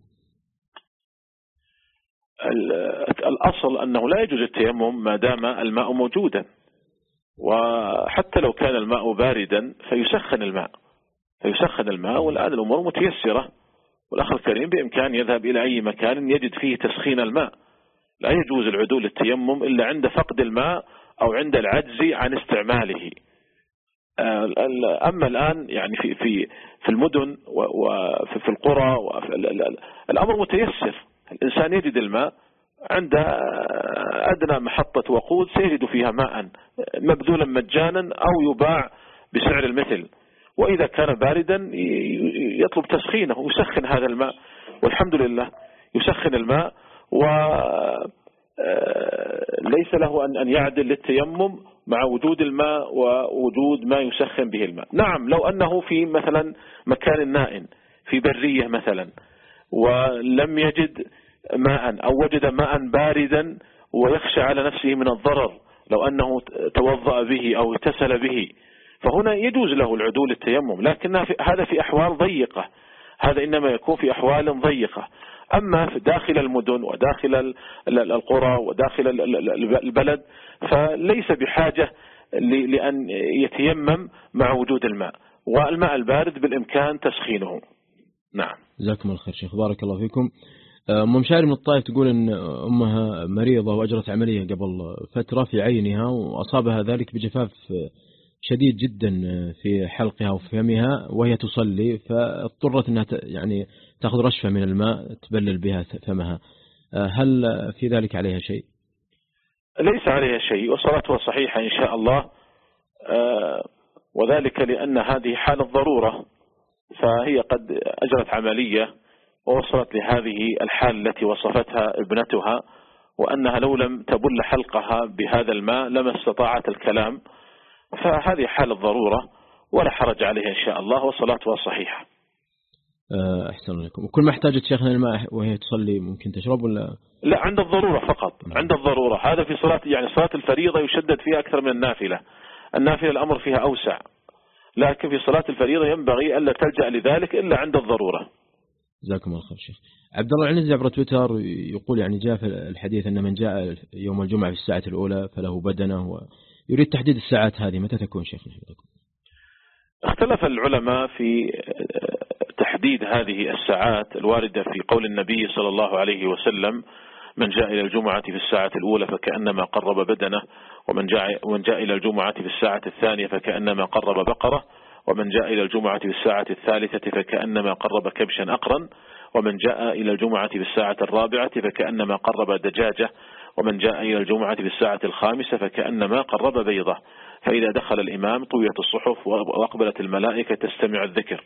الأصل أنه لا يجوز التيمم ما دام الماء موجودا، وحتى لو كان الماء باردا فيسخن الماء فيسخن الماء والآن الأمور متيسرة، والأخ الكريم بإمكان يذهب إلى أي مكان يجد فيه تسخين الماء. لا يجوز العدول للتيمم إلا عند فقد الماء أو عند العجز عن استعماله. أما الآن يعني في في في المدن وفي القرى الأمر متيسر، الإنسان يجد الماء عند أدنى محطة وقود سيجد فيها ماء مبذولا مجانا أو يباع بسعر المثل، وإذا كان باردا يطلب تسخينه ويسخن هذا الماء، والحمد لله يسخن الماء وليس له أن يعدل للتيمم مع وجود الماء ووجود ما يسخن به الماء. نعم لو أنه في مثلا مكان نائٍ في برية مثلا ولم يجد ماء أو وجد ماء باردا ويخشى على نفسه من الضرر لو أنه توضأ به أو اغتسل به، فهنا يجوز له العدول للتيمم، لكن هذا في أحوال ضيقة، هذا إنما يكون في أحوال ضيقة. أما في داخل المدن وداخل القرى وداخل البلد فليس بحاجة لأن يتيمم مع وجود الماء، والماء البارد بالإمكان تسخينه. نعم. جزاكم الله خير شيخ، بارك الله فيكم. أم مشاري من الطائف تقول أن أمها مريضة وأجرت عملية قبل فترة في عينها وأصابها ذلك بجفاف شديد جدا في حلقها وفي فمها وهي تصلي، فاضطرت أنها يعني تأخذ رشفة من الماء تبلل بها فمها، هل في ذلك عليها شيء؟ ليس عليها شيء وصلاتها صحيحة إن شاء الله، وذلك لأن هذه حالة ضرورة، فهي قد أجرت عملية ووصلت لهذه الحال التي وصفتها ابنتها، وأنها لو لم تبل حلقها بهذا الماء لما استطاعت الكلام، فهذه حالة ضرورة ولا حرج عليها إن شاء الله وصلاتها صحيحة. أحسن لكم. وكل ما احتاجت شيخنا الماء وهي تصلي ممكن تشرب ولا؟ لا، عند الضرورة فقط. عند الضرورة، هذا في صلاة يعني صلاة الفريضة يشدد فيها أكثر من النافلة، النافلة الأمر فيها أوسع، لكن في صلاة الفريضة ينبغي ألا تلجأ لذلك إلا عند الضرورة. جزاكم الله خير شيخ. عبد الله العنزي عبر تويتر يقول يعني جاء في الحديث أن من جاء يوم الجمعة في الساعة الأولى فله بدنه، ويريد تحديد الساعات هذه متى تكون شيخنا؟ اختلف العلماء في تحديد هذه الساعات الواردة في قول النبي صلى الله عليه وسلم: من جاء إلى الجمعة في الساعة الأولى فكأنما قرب بدنه، ومن جاء, ومن جاء إلى الجمعة في الساعة الثانية فكأنما قرب بقرة، ومن جاء إلى الجمعة في الساعة الثالثة فكأنما قرب كبشا أقرا، ومن جاء إلى الجمعة في الساعة الرابعة فكأنما قرب دجاجة، ومن جاء إلى الجمعة في الساعة الخامسة فكأنما قرب بيضة. فإذا دخل الإمام طويت الصحف وأقبلت الملائكة تستمع الذكر.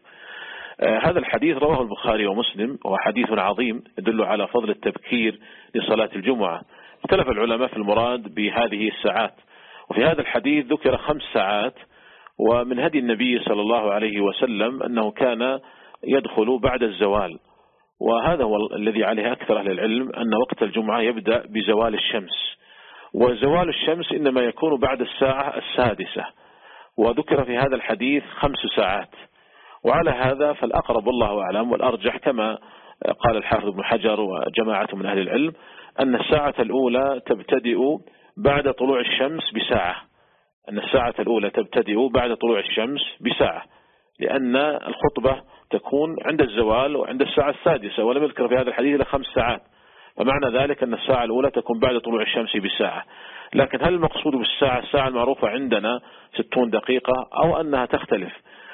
آه هذا الحديث رواه البخاري ومسلم، وهو حديث عظيم يدل على فضل التبكير لصلاة الجمعة. اختلف العلماء في المراد بهذه الساعات، وفي هذا الحديث ذكر خمس ساعات، ومن هدي النبي صلى الله عليه وسلم أنه كان يدخل بعد الزوال، وهذا هو الذي عليه أكثر أهل العلم، أن وقت الجمعة يبدأ بزوال الشمس، وزوال الشمس إنما يكون بعد الساعة السادسة، وذكر في هذا الحديث خمس ساعات. وعلى هذا فالأقرب والله أعلم والأرجح كما قال الحافظ ابن حجر وجماعة من أهل العلم أن الساعة الأولى تبتدئ بعد طلوع الشمس بساعة، أن الساعة الأولى تبتدئ بعد طلوع الشمس بساعة، لأن الخطبة تكون عند الزوال وعند الساعة السادسة، ولم يذكر في هذا الحديث إلا خمس ساعات، فمعنى ذلك أن الساعة الأولى تكون بعد طلوع الشمس بساعة. لكن هل المقصود بالساعة الساعة المعروفة عندنا ستون دقيقة أو أنها تختلف؟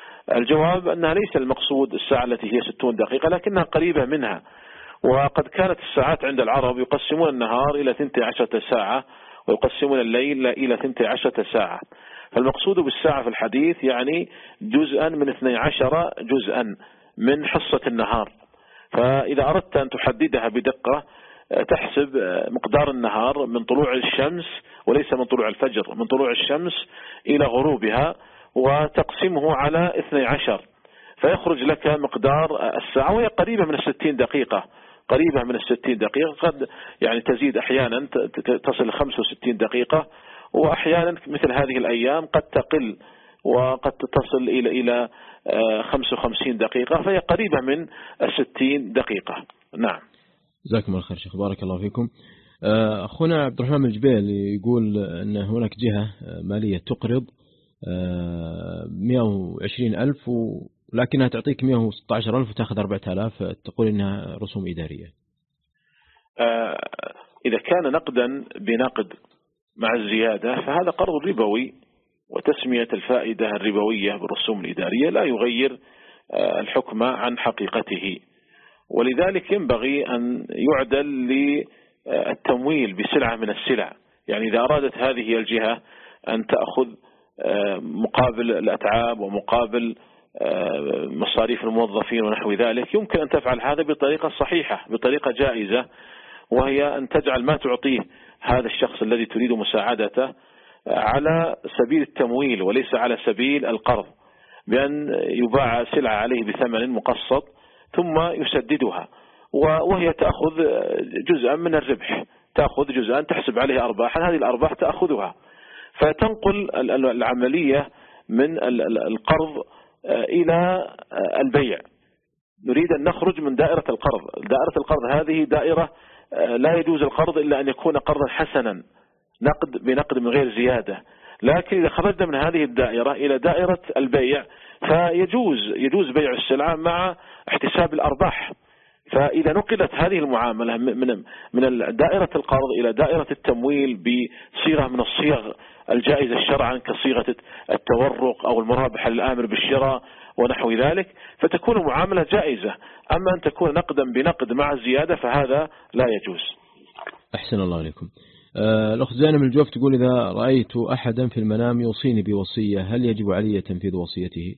الجواب أنها ليس المقصود الساعة التي هي ستون دقيقة، لكنها قريبة منها. وقد كانت الساعات عند العرب يقسمون النهار إلى ثنتي عشرة ساعة ويقسمون الليل إلى ثنتي عشرة ساعة، فالمقصود بالساعة في الحديث يعني جزءا من اثني عشر جزءا من حصة النهار. فإذا أردت أن تحددها بدقة تحسب مقدار النهار من طلوع الشمس، وليس من طلوع الفجر، من طلوع الشمس إلى غروبها، وتقسمه على اثني عشر، فيخرج لك مقدار الساعة، وهي قريبة من الستين دقيقة، قريبة من الستين دقيقة، قد يعني تزيد أحيانا تصل خمس وستين دقيقة، وأحيانا مثل هذه الأيام قد تقل وقد تصل إلى إلى خمس وخمسين دقيقة، فهي قريبة من الستين دقيقة. نعم. جزاكم الله خير شيخ، بارك الله فيكم. أخونا عبد الرحمن الجبيل يقول أن هناك جهة مالية تقرض مئة وعشرين ألف ولكنها تعطيك مئة وستة عشر ألف وتأخذ أربعة آلاف، تقول إنها رسوم إدارية. إذا كان نقدا بنقد مع الزيادة فهذا قرض ربوي، وتسمية الفائدة الربوية بالرسوم الإدارية لا يغير الحكم عن حقيقته. ولذلك ينبغي أن يعدل للتمويل بسلعة من السلع. يعني إذا أرادت هذه الجهة أن تأخذ مقابل الأتعاب ومقابل مصاريف الموظفين ونحو ذلك، يمكن أن تفعل هذا بطريقة صحيحة، بطريقة جائزة، وهي أن تجعل ما تعطيه هذا الشخص الذي تريد مساعدته على سبيل التمويل وليس على سبيل القرض، بأن يباع سلعة عليه بثمن مقسط ثم يسددها، وهي تأخذ جزءا من الربح، تأخذ جزءا تحسب عليه أرباحا، هذه الأرباح تأخذها، فتنقل العملية من القرض إلى البيع. نريد أن نخرج من دائرة القرض. دائرة القرض هذه دائرة لا يجوز القرض إلا أن يكون قرضا حسنا، نقد بنقد من غير زيادة. لكن إذا خرجنا من هذه الدائرة إلى دائرة البيع فيجوز يجوز بيع السلعة مع احتساب الأرباح. فإذا نقلت هذه المعاملة من من دائرة القرض إلى دائرة التمويل بصيغة من الصيغ الجائزة شرعا كصيغة التورق أو المرابحة للآمر بالشراء ونحو ذلك، فتكون المعاملة جائزة. أما أن تكون نقدا بنقد مع الزيادة فهذا لا يجوز. أحسن الله عليكم. آه الأخت زينب الجوف تقول: إذا رأيت أحدا في المنام يوصيني بوصية هل يجب علي تنفيذ وصيته؟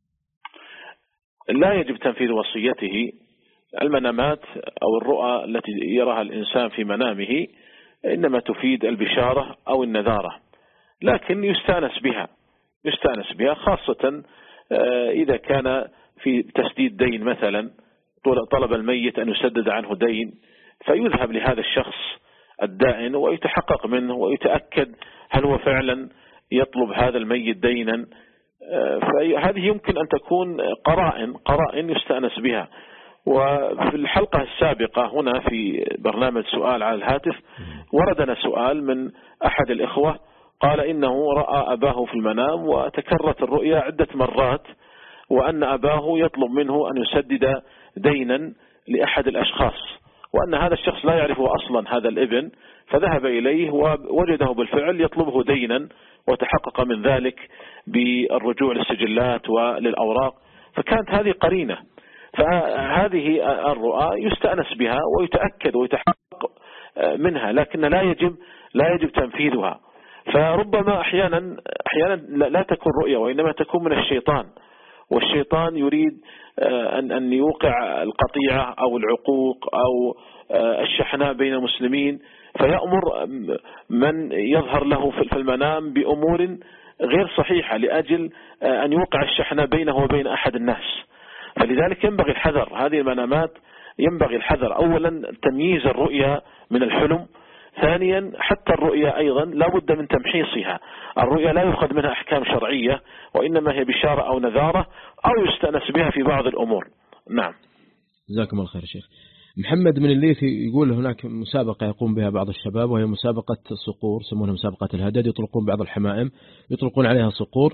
لا يجب تنفيذ وصيته. المنامات أو الرؤى التي يراها الإنسان في منامه إنما تفيد البشارة أو النذارة، لكن يستانس بها يستانس بها خاصة إذا كان في تسديد دين مثلا، طلب الميت أن يسدد عنه دين، فيذهب لهذا الشخص الدائن ويتحقق منه ويتأكد هل هو فعلا يطلب هذا الميت دينا. فهذه يمكن أن تكون قرائن قرائن يستأنس بها. وفي الحلقة السابقة هنا في برنامج سؤال على الهاتف وردنا سؤال من أحد الإخوة قال إنه رأى أباه في المنام وتكررت الرؤيا عدة مرات، وأن أباه يطلب منه أن يسدد دينا لأحد الأشخاص، وأن هذا الشخص لا يعرفه أصلا هذا الابن، فذهب إليه ووجده بالفعل يطلبه دينا، وتحقق من ذلك بالرجوع للسجلات وللأوراق، فكانت هذه قرينة. فهذه الرؤى يستأنس بها ويتأكد ويتحقق منها، لكن لا يجب لا يجب تنفيذها. فربما أحيانا أحيانا لا تكون رؤية وإنما تكون من الشيطان، والشيطان يريد أن أن يوقع القطيعة أو العقوق أو الشحناء بين المسلمين، فيأمر من يظهر له في المنام بأمور غير صحيحة لأجل أن يوقع الشحناء بينه وبين أحد الناس. فلذلك ينبغي الحذر. هذه المنامات ينبغي الحذر. أولا تمييز الرؤيا من الحلم، ثانيا حتى الرؤيا أيضا لا بد من تمحيصها. الرؤيا لا يؤخذ منها أحكام شرعية، وإنما هي بشارة أو نذارة أو يستأنس بها في بعض الأمور. نعم، جزاكم الله خير شيخ. محمد من الليثي يقول هناك مسابقة يقوم بها بعض الشباب، وهي مسابقة الصقور، يسمونها مسابقة الهدد، يطلقون بعض الحمائم يطلقون عليها صقور،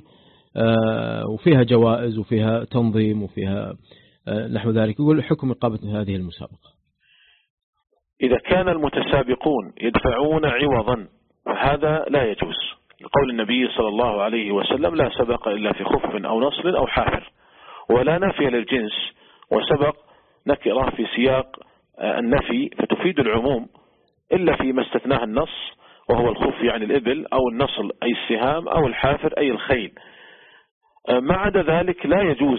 وفيها جوائز وفيها تنظيم وفيها نحو ذلك. يقول حكم إقامة هذه المسابقة: إذا كان المتسابقون يدفعون عوضا فهذا لا يجوز، لقول النبي صلى الله عليه وسلم: لا سبق إلا في خف أو نصل أو حافر. ولا نفي للجنس، وسبق نكرة في سياق النفي فتفيد العموم إلا فيما استثناه النص، وهو الخف يعني الإبل، أو النصل أي السهام، أو الحافر أي الخيل. ما عدا ذلك لا يجوز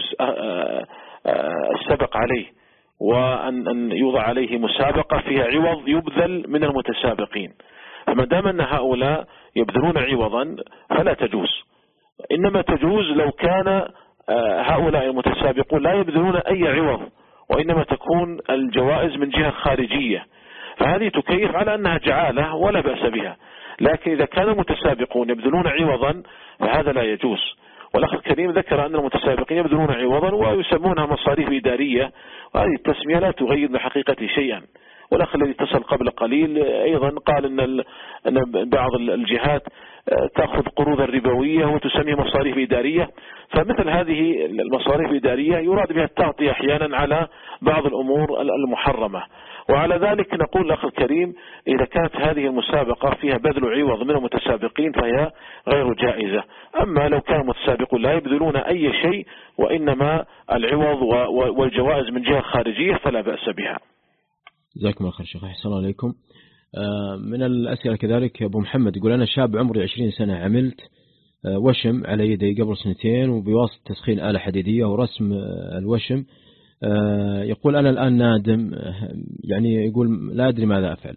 السبق عليه، وأن أن يوضع عليه مسابقة فيها عوض يبذل من المتسابقين. فما دام أن هؤلاء يبذلون عوضا فلا تجوز. إنما تجوز لو كان هؤلاء المتسابقون لا يبذلون أي عوض، وإنما تكون الجوائز من جهة خارجية، فهذه تكيف على أنها جعالة ولا بأس بها. لكن إذا كان المتسابقون يبذلون عوضا فهذا لا يجوز. والأخ الكريم ذكر أن المتسابقين يبذلون عوضا ويسمونها مصاريف إدارية، وهذه التسمية لا تغير من حقيقة شيئا. والأخ الذي اتصل قبل قليل أيضا قال أن أن بعض الجهات تأخذ قروضا ربوية وتسمي مصاريف إدارية. فمثل هذه المصاريف الإدارية يراد بها التغطية أحيانا على بعض الأمور المحرمة. وعلى ذلك نقول الأخ الكريم إذا كانت هذه المسابقة فيها بذل عوض من المتسابقين فهي غير جائزة. أما لو كان المتسابقون لا يبذلون أي شيء وإنما العوض والجوائز من جهة خارجية فلا بأس بها. جزاكم الله خير شيخ، أحسن الله عليكم. من الأسئلة كذلك أبو محمد يقول أنا شاب عمري عشرين سنة، عملت وشم على يدي قبل سنتين وبواسطة تسخين آلة حديدية ورسم الوشم. يقول أنا الآن نادم، يعني يقول لا أدري ماذا أفعل.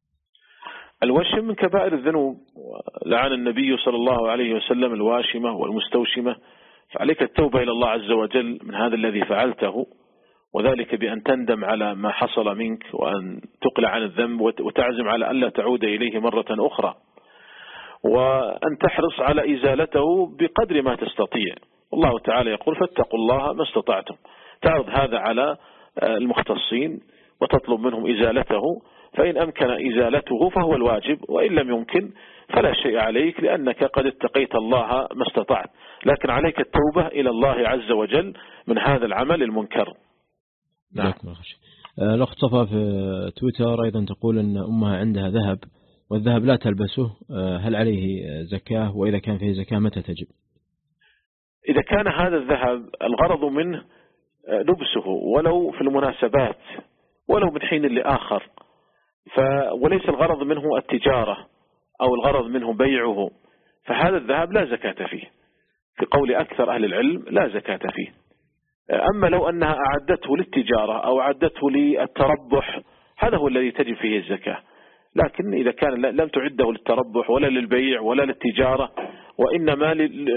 الوشم من كبائر الذنوب، لعن النبي صلى الله عليه وسلم الواشمة والمستوشمة، فعليك التوبة إلى الله عز وجل من هذا الذي فعلته، وذلك بأن تندم على ما حصل منك وأن تقلع عن الذنب وتعزم على ألا تعود إليه مرة أخرى، وأن تحرص على إزالته بقدر ما تستطيع. الله تعالى يقول فاتقوا الله ما استطعتم. تعرض هذا على المختصين وتطلب منهم إزالته، فإن أمكن إزالته فهو الواجب، وإن لم يمكن فلا شيء عليك لأنك قد اتقيت الله ما استطعت، لكن عليك التوبة إلى الله عز وجل من هذا العمل المنكر. نعم. الأخت صفا في تويتر أيضا تقول أن أمها عندها ذهب والذهب لا تلبسه، هل عليه زكاة؟ وإذا كان فيه زكاة متى تجب؟ إذا كان هذا الذهب الغرض منه لبسه ولو في المناسبات ولو من حين لآخر، وليس الغرض منه التجارة أو الغرض منه بيعه، فهذا الذهب لا زكاة فيه في قول أكثر أهل العلم، لا زكاة فيه. أما لو أنها أعدته للتجارة أو أعدته للتربح هذا هو الذي تجب فيه الزكاة. لكن إذا كان لم تعده للتربح ولا للبيع ولا للتجارة وإنما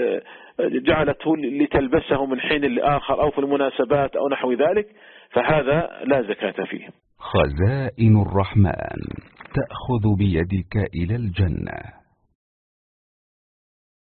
جعلته لتلبسه من حين لآخر أو في المناسبات أو نحو ذلك فهذا لا زكاة فيه. خزائن الرحمن تأخذ بيدك إلى الجنة.